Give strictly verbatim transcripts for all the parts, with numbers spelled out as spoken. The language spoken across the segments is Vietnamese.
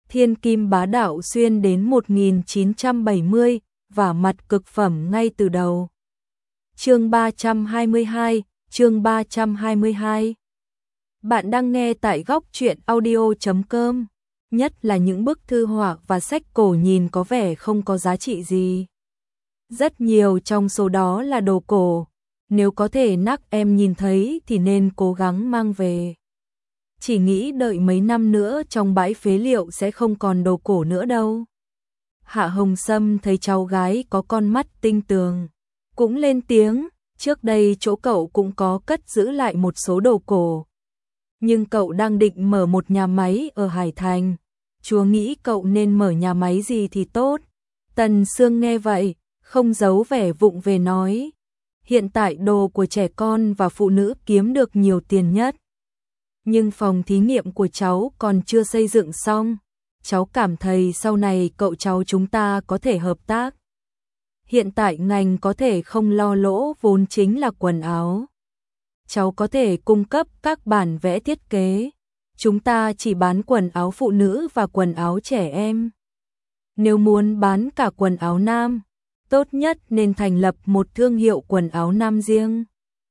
Thiên kim bá đạo xuyên đến một nghìn chín trăm bảy mươi, và mặt cực phẩm ngay từ đầu. Chương ba trăm hai mươi hai, chương ba trăm hai mươi hai. Bạn đang nghe tại góc truyện audio chấm com, nhất là những bức thư họa và sách cổ nhìn có vẻ không có giá trị gì. Rất nhiều trong số đó là đồ cổ, nếu có thể nắc em nhìn thấy thì nên cố gắng mang về. Chỉ nghĩ đợi mấy năm nữa trong bãi phế liệu sẽ không còn đồ cổ nữa đâu. Hạ Hồng Sâm thấy cháu gái có con mắt tinh tường, cũng lên tiếng, trước đây chỗ cậu cũng có cất giữ lại một số đồ cổ. Nhưng cậu đang định mở một nhà máy ở Hải Thành, chúa nghĩ cậu nên mở nhà máy gì thì tốt. Tần Sương nghe vậy, không giấu vẻ vụng về nói, hiện tại đồ của trẻ con và phụ nữ kiếm được nhiều tiền nhất. Nhưng phòng thí nghiệm của cháu còn chưa xây dựng xong, cháu cảm thấy sau này cậu cháu chúng ta có thể hợp tác. Hiện tại ngành có thể không lo lỗ vốn chính là quần áo. Cháu có thể cung cấp các bản vẽ thiết kế, chúng ta chỉ bán quần áo phụ nữ và quần áo trẻ em. Nếu muốn bán cả quần áo nam, tốt nhất nên thành lập một thương hiệu quần áo nam riêng.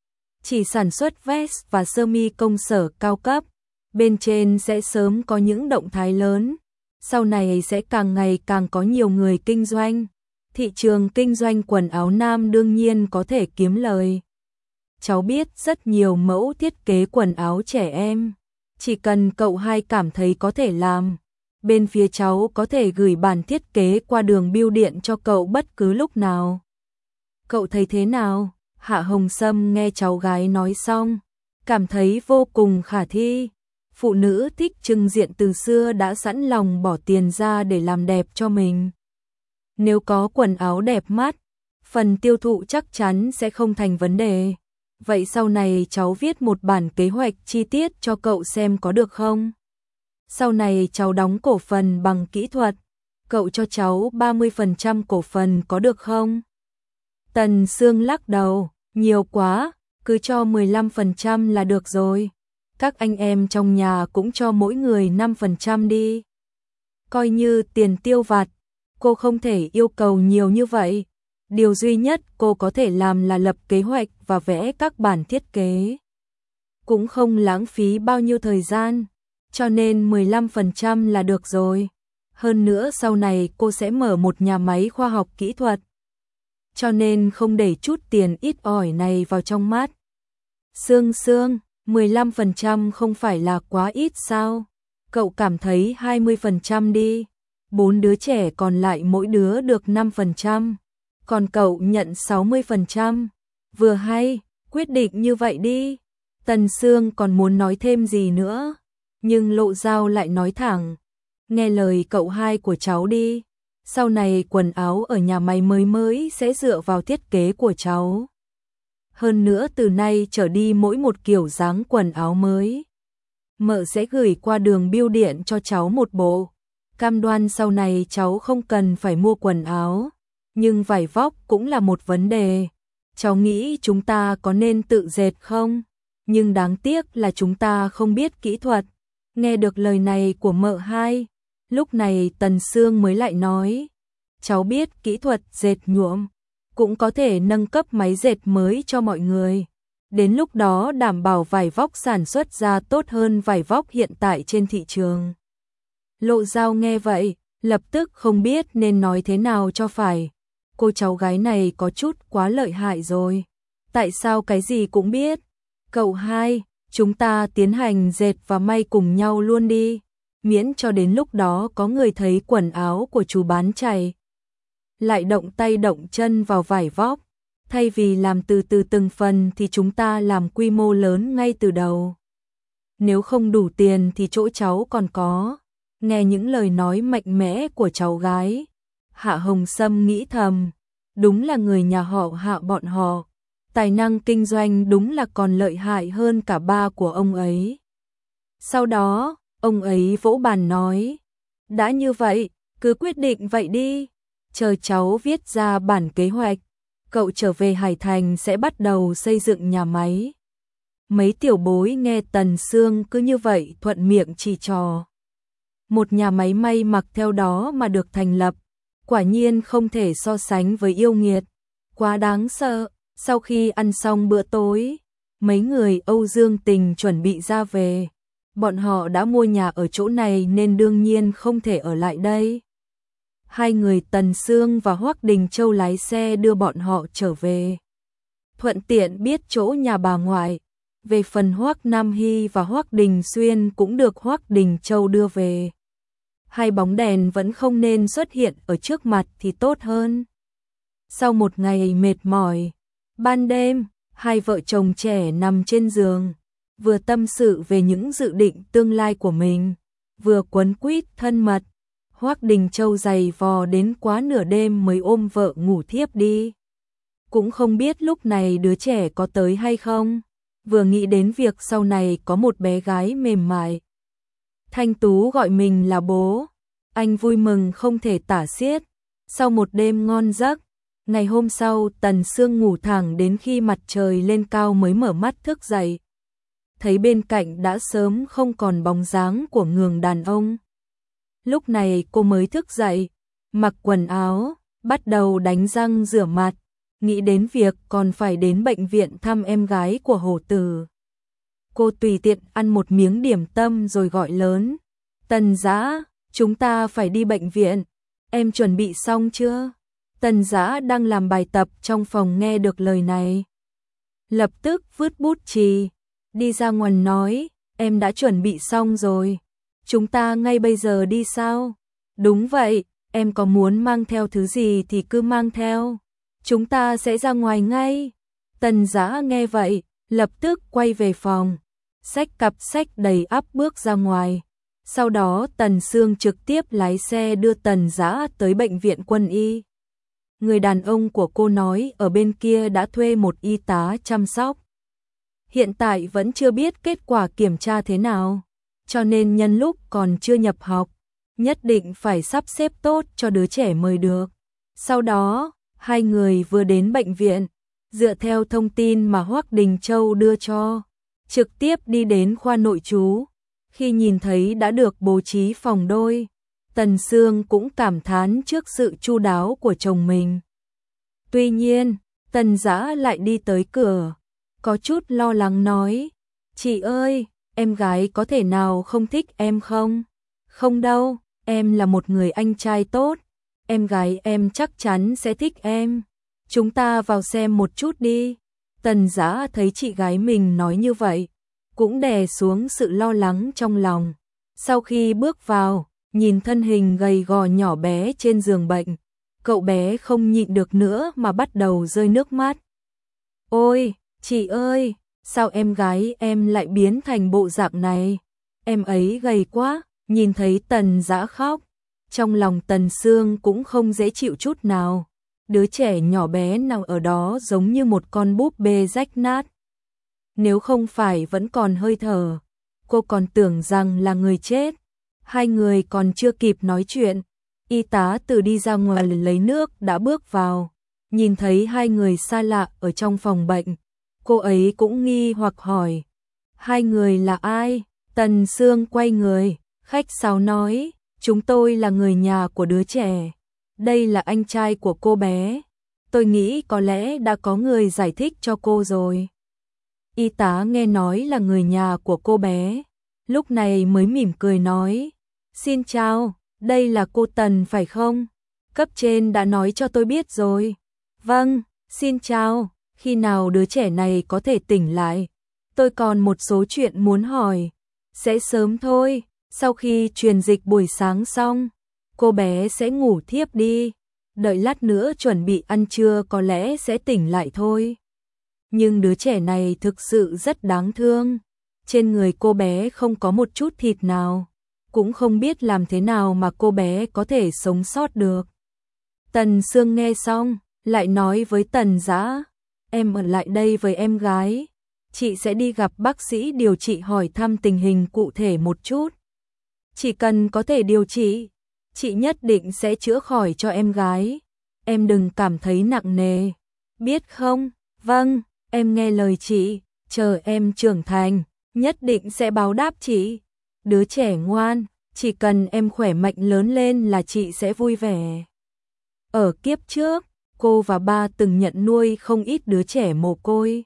Chỉ sản xuất vest và sơ mi công sở cao cấp, bên trên sẽ sớm có những động thái lớn, sau này sẽ càng ngày càng có nhiều người kinh doanh. Thị trường kinh doanh quần áo nam đương nhiên có thể kiếm lời. Cháu biết rất nhiều mẫu thiết kế quần áo trẻ em, chỉ cần cậu hai cảm thấy có thể làm, bên phía cháu có thể gửi bản thiết kế qua đường bưu điện cho cậu bất cứ lúc nào. Cậu thấy thế nào? Hạ Hồng Sâm nghe cháu gái nói xong, cảm thấy vô cùng khả thi. Phụ nữ thích trưng diện từ xưa đã sẵn lòng bỏ tiền ra để làm đẹp cho mình. Nếu có quần áo đẹp mắt, phần tiêu thụ chắc chắn sẽ không thành vấn đề. Vậy sau này cháu viết một bản kế hoạch chi tiết cho cậu xem có được không? Sau này cháu đóng cổ phần bằng kỹ thuật, cậu cho cháu ba mươi phần trăm cổ phần có được không? Tần Sương lắc đầu, nhiều quá, cứ cho mười lăm phần trăm là được rồi. Các anh em trong nhà cũng cho mỗi người năm phần trăm đi. Coi như tiền tiêu vặt, cô không thể yêu cầu nhiều như vậy. Điều duy nhất cô có thể làm là lập kế hoạch và vẽ các bản thiết kế. Cũng không lãng phí bao nhiêu thời gian, cho nên mười lăm phần trăm là được rồi. Hơn nữa sau này cô sẽ mở một nhà máy khoa học kỹ thuật, cho nên không để chút tiền ít ỏi này vào trong mắt. Sương Sương, mười lăm phần trăm không phải là quá ít sao? Cậu cảm thấy hai mươi phần trăm đi. Bốn đứa trẻ còn lại mỗi đứa được năm phần trăm, còn cậu nhận sáu mươi phần trăm. Vừa hay, quyết định như vậy đi. Tần Sương còn muốn nói thêm gì nữa, nhưng Lộ Dao lại nói thẳng, nghe lời cậu hai của cháu đi. Sau này quần áo ở nhà máy mới mới sẽ dựa vào thiết kế của cháu. Hơn nữa từ nay trở đi mỗi một kiểu dáng quần áo mới, mợ sẽ gửi qua đường bưu điện cho cháu một bộ. Cam đoan sau này cháu không cần phải mua quần áo, nhưng vải vóc cũng là một vấn đề. Cháu nghĩ chúng ta có nên tự dệt không? Nhưng đáng tiếc là chúng ta không biết kỹ thuật. Nghe được lời này của mợ hai, lúc này Tần Sương mới lại nói, cháu biết kỹ thuật dệt nhuộm, cũng có thể nâng cấp máy dệt mới cho mọi người. Đến lúc đó đảm bảo vải vóc sản xuất ra tốt hơn vải vóc hiện tại trên thị trường. Lộ Dao nghe vậy, lập tức không biết nên nói thế nào cho phải. Cô cháu gái này có chút quá lợi hại rồi. Tại sao cái gì cũng biết? Cậu hai, chúng ta tiến hành dệt và may cùng nhau luôn đi. Miễn cho đến lúc đó có người thấy quần áo của chú bán chạy, lại động tay động chân vào vải vóc. Thay vì làm từ từ từng phần thì chúng ta làm quy mô lớn ngay từ đầu. Nếu không đủ tiền thì chỗ cháu còn có. Nghe những lời nói mạnh mẽ của cháu gái, Hạ Hồng Sâm nghĩ thầm, đúng là người nhà họ Hạ bọn họ, tài năng kinh doanh đúng là còn lợi hại hơn cả ba của ông ấy. Sau đó, ông ấy vỗ bàn nói, đã như vậy, cứ quyết định vậy đi, chờ cháu viết ra bản kế hoạch, cậu trở về Hải Thành sẽ bắt đầu xây dựng nhà máy. Mấy tiểu bối nghe Tần Sương cứ như vậy thuận miệng chỉ trò. một nhà máy may mặc theo đó mà được thành lập, quả nhiên không thể so sánh với yêu nghiệt, quá đáng sợ. Sau khi ăn xong bữa tối, mấy người Âu Dương Tình chuẩn bị ra về, bọn họ đã mua nhà ở chỗ này nên đương nhiên không thể ở lại đây. Hai người Tần Sương và Hoắc Đình Châu lái xe đưa bọn họ trở về, thuận tiện biết chỗ nhà bà ngoại. Về phần Hoắc Nam Hy và Hoắc Đình Xuyên cũng được Hoắc Đình Châu đưa về. Hai bóng đèn vẫn không nên xuất hiện ở trước mặt thì tốt hơn. Sau một ngày mệt mỏi, ban đêm, hai vợ chồng trẻ nằm trên giường, vừa tâm sự về những dự định tương lai của mình, vừa quấn quýt thân mật. Hoắc Đình Châu giày vò đến quá nửa đêm mới ôm vợ ngủ thiếp đi. Cũng không biết lúc này đứa trẻ có tới hay không, vừa nghĩ đến việc sau này có một bé gái mềm mại. Thanh Tú gọi mình là bố, anh vui mừng không thể tả xiết. Sau một đêm ngon giấc, ngày hôm sau Tần Sương ngủ thẳng đến khi mặt trời lên cao mới mở mắt thức dậy. Thấy bên cạnh đã sớm không còn bóng dáng của người đàn ông. Lúc này cô mới thức dậy, mặc quần áo, bắt đầu đánh răng rửa mặt, nghĩ đến việc còn phải đến bệnh viện thăm em gái của Hổ Tử. Cô tùy tiện ăn một miếng điểm tâm rồi gọi lớn, Tần Dã, chúng ta phải đi bệnh viện, em chuẩn bị xong chưa? Tần Dã đang làm bài tập trong phòng nghe được lời này, lập tức vứt bút chì, đi ra ngoài nói, em đã chuẩn bị xong rồi, chúng ta ngay bây giờ đi sao? Đúng vậy, em có muốn mang theo thứ gì thì cứ mang theo, chúng ta sẽ ra ngoài ngay. Tần Dã nghe vậy, lập tức quay về phòng, xách cặp sách đầy ắp bước ra ngoài. Sau đó Tần Sương trực tiếp lái xe đưa Tần Dã tới bệnh viện quân y. Người đàn ông của cô nói ở bên kia đã thuê một y tá chăm sóc. Hiện tại vẫn chưa biết kết quả kiểm tra thế nào, cho nên nhân lúc còn chưa nhập học, nhất định phải sắp xếp tốt cho đứa trẻ mới được. Sau đó, hai người vừa đến bệnh viện, dựa theo thông tin mà Hoắc Đình Châu đưa cho, trực tiếp đi đến khoa nội trú. Khi nhìn thấy đã được bố trí phòng đôi, Tần Sương cũng cảm thán trước sự chu đáo của chồng mình. Tuy nhiên, Tần Dã lại đi tới cửa, có chút lo lắng nói, chị ơi, em gái có thể nào không thích em không? Không đâu, em là một người anh trai tốt, em gái em chắc chắn sẽ thích em. Chúng ta vào xem một chút đi. Tần Dã thấy chị gái mình nói như vậy, cũng đè xuống sự lo lắng trong lòng. Sau khi bước vào, nhìn thân hình gầy gò nhỏ bé trên giường bệnh, cậu bé không nhịn được nữa mà bắt đầu rơi nước mắt. Ôi, chị ơi, sao em gái em lại biến thành bộ dạng này? Em ấy gầy quá. Nhìn thấy Tần Dã khóc, trong lòng Tần Sương cũng không dễ chịu chút nào. Đứa trẻ nhỏ bé nào ở đó giống như một con búp bê rách nát. Nếu không phải vẫn còn hơi thở, cô còn tưởng rằng là người chết. Hai người còn chưa kịp nói chuyện, y tá từ đi ra ngoài lấy nước đã bước vào. Nhìn thấy hai người xa lạ ở trong phòng bệnh, cô ấy cũng nghi hoặc hỏi, hai người là ai? Tần Sương quay người, khách sáo nói, chúng tôi là người nhà của đứa trẻ. Đây là anh trai của cô bé. Tôi nghĩ có lẽ đã có người giải thích cho cô rồi. Y tá nghe nói là người nhà của cô bé, lúc này mới mỉm cười nói, xin chào, đây là cô Tần phải không? Cấp trên đã nói cho tôi biết rồi. Vâng, xin chào, khi nào đứa trẻ này có thể tỉnh lại? Tôi còn một số chuyện muốn hỏi. Sẽ sớm thôi, sau khi truyền dịch buổi sáng xong, cô bé sẽ ngủ thiếp đi. Đợi lát nữa chuẩn bị ăn trưa có lẽ sẽ tỉnh lại thôi. Nhưng đứa trẻ này thực sự rất đáng thương. Trên người cô bé không có một chút thịt nào. Cũng không biết làm thế nào mà cô bé có thể sống sót được. Tần Sương nghe xong, lại nói với Tần Dã, em ở lại đây với em gái. Chị sẽ đi gặp bác sĩ điều trị hỏi thăm tình hình cụ thể một chút. Chỉ cần có thể điều trị, chị nhất định sẽ chữa khỏi cho em gái. Em đừng cảm thấy nặng nề, biết không? Vâng, em nghe lời chị, chờ em trưởng thành, nhất định sẽ báo đáp chị. Đứa trẻ ngoan, Chỉ cần em khỏe mạnh lớn lên là chị sẽ vui vẻ. Ở kiếp trước, cô và ba từng nhận nuôi không ít đứa trẻ mồ côi.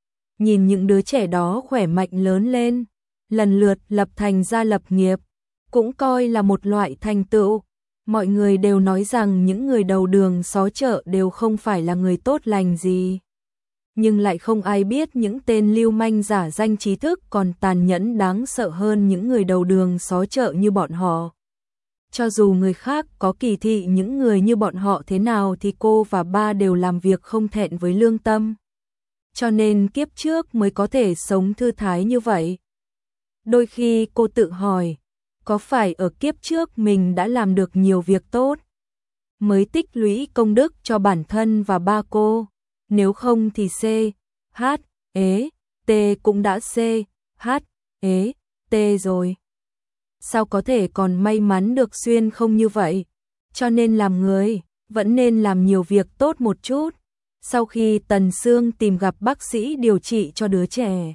Nhìn những đứa trẻ đó khỏe mạnh lớn lên, lần lượt lập thành gia lập nghiệp, cũng coi là một loại thành tựu. Mọi người đều nói rằng những người đầu đường xó chợ đều không phải là người tốt lành gì. Nhưng lại không ai biết những tên lưu manh giả danh trí thức còn tàn nhẫn đáng sợ hơn những người đầu đường xó chợ như bọn họ. Cho dù người khác có kỳ thị những người như bọn họ thế nào thì cô và ba đều làm việc không thẹn với lương tâm. Cho nên kiếp trước mới có thể sống thư thái như vậy. Đôi khi cô tự hỏi, có phải ở kiếp trước mình đã làm được nhiều việc tốt, mới tích lũy công đức cho bản thân và ba cô, nếu không thì C, H, ế, T cũng đã C, H, ế, T rồi. Sao có thể còn may mắn được xuyên không như vậy? Cho nên làm người, vẫn nên làm nhiều việc tốt một chút. Sau khi Tần Sương tìm gặp bác sĩ điều trị cho đứa trẻ,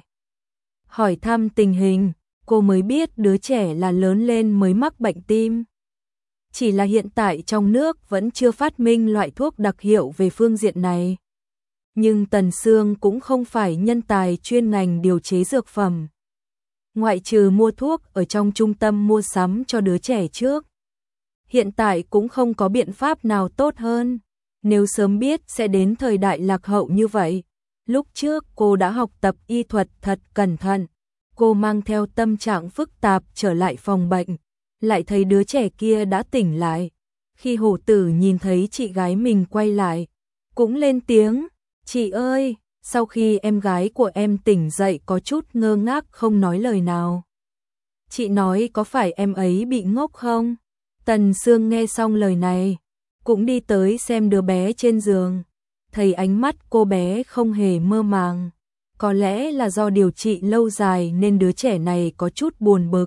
hỏi thăm tình hình, cô mới biết đứa trẻ là lớn lên mới mắc bệnh tim. Chỉ là hiện tại trong nước vẫn chưa phát minh loại thuốc đặc hiệu về phương diện này. Nhưng Tần Sương cũng không phải nhân tài chuyên ngành điều chế dược phẩm. Ngoại trừ mua thuốc ở trong trung tâm mua sắm cho đứa trẻ trước, hiện tại cũng không có biện pháp nào tốt hơn. Nếu sớm biết sẽ đến thời đại lạc hậu như vậy, lúc trước cô đã học tập y thuật thật cẩn thận. Cô mang theo tâm trạng phức tạp trở lại phòng bệnh, lại thấy đứa trẻ kia đã tỉnh lại. Khi hổ tử nhìn thấy chị gái mình quay lại, cũng lên tiếng, chị ơi, sau khi em gái của em tỉnh dậy có chút ngơ ngác không nói lời nào. Chị nói có phải em ấy bị ngốc không? Tần Sương nghe xong lời này, cũng đi tới xem đứa bé trên giường, thấy ánh mắt cô bé không hề mơ màng. Có lẽ là do điều trị lâu dài nên đứa trẻ này có chút buồn bực.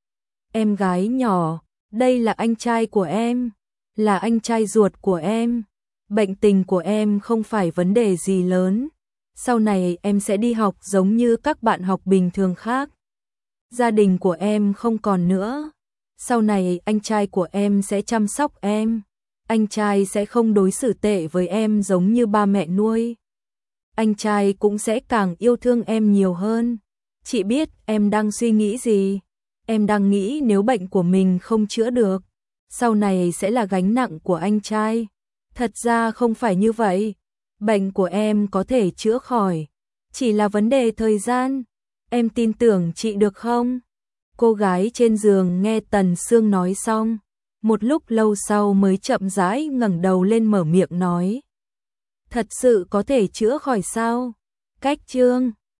Em gái nhỏ, đây là anh trai của em, là anh trai ruột của em. Bệnh tình của em không phải vấn đề gì lớn. Sau này em sẽ đi học giống như các bạn học bình thường khác. Gia đình của em không còn nữa. Sau này anh trai của em sẽ chăm sóc em. Anh trai sẽ không đối xử tệ với em giống như ba mẹ nuôi. Anh trai cũng sẽ càng yêu thương em nhiều hơn. Chị biết em đang suy nghĩ gì. Em đang nghĩ nếu bệnh của mình không chữa được, sau này sẽ là gánh nặng của anh trai. Thật ra không phải như vậy. Bệnh của em có thể chữa khỏi, chỉ là vấn đề thời gian. Em tin tưởng chị được không? Cô gái trên giường nghe Tần Sương nói xong, một lúc lâu sau mới chậm rãi ngẩng đầu lên mở miệng nói. Thật sự có thể chữa khỏi sao? Cách chương